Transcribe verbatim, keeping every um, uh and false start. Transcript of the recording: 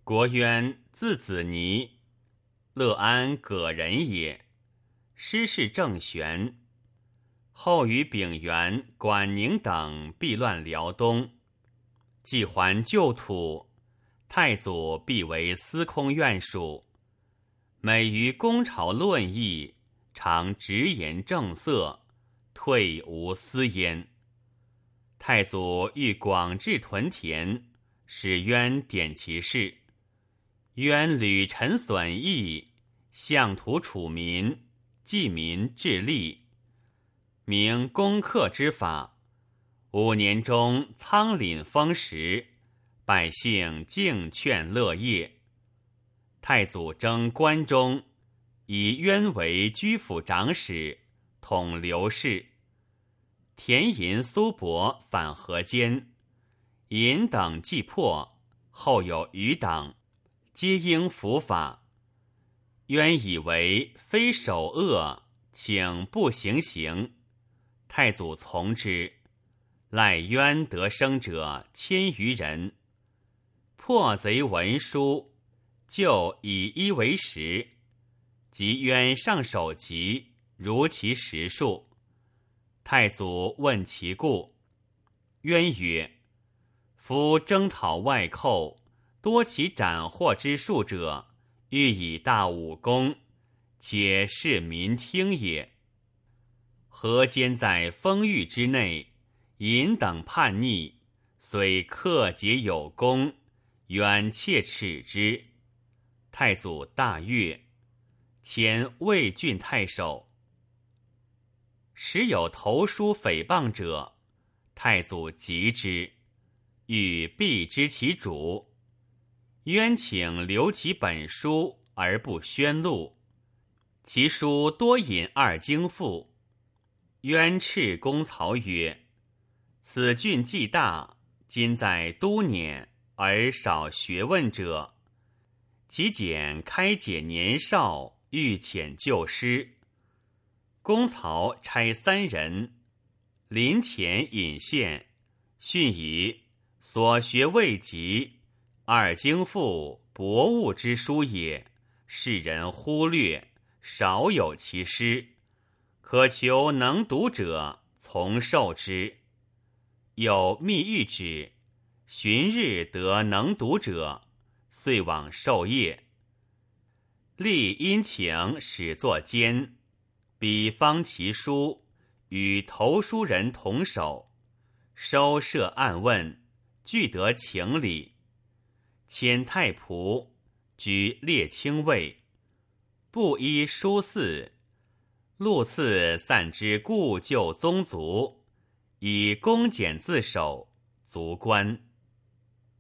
国渊，字子尼，乐安葛人也。师事郑玄。后与丙原、管宁等避乱辽东，既还旧土，太祖必为司空院属。每于公朝论议，常直言正色，退无私焉。太祖欲广置屯田，使渊典其事。渊屡陈损益，向土处民，济民治利，明攻克之法。五年中仓廪丰实，百姓敬劝乐业。太祖征关中，以渊为居府长史，统刘氏。田银、苏伯反河间，银等既破，后有余党，皆应伏法。渊以为非首恶，请不行刑。太祖从之，赖渊得生者千余人。破贼文书，就以一为十，及渊上首级，如其实数。太祖问其故，渊曰：夫征讨外寇，多其斩获之数者，欲以大武功，且视民听也。河间在丰裕之内，尹等叛逆，虽克节有功，渊切耻之。太祖大悦，迁魏郡太守。时有投书诽谤者，太祖疾之，欲避之其主。渊请留其本书而不宣录，其书多引二经赋。渊斥公曹曰：此郡既大，今在都辇而少学问者，其简开解年少，欲遣旧师。公曹差三人，临前引献，训以所学未及，二经赋博物之书也，世人忽略，少有其师，可求能读者，从授之。有密谕旨，旬日得能读者，遂往授业。历殷请始作监，比方其书，与投书人同守，收摄案问，俱得情理。迁太仆，居列卿位，布衣书肆，禄赐散之故旧宗族，以公俭自守，足官。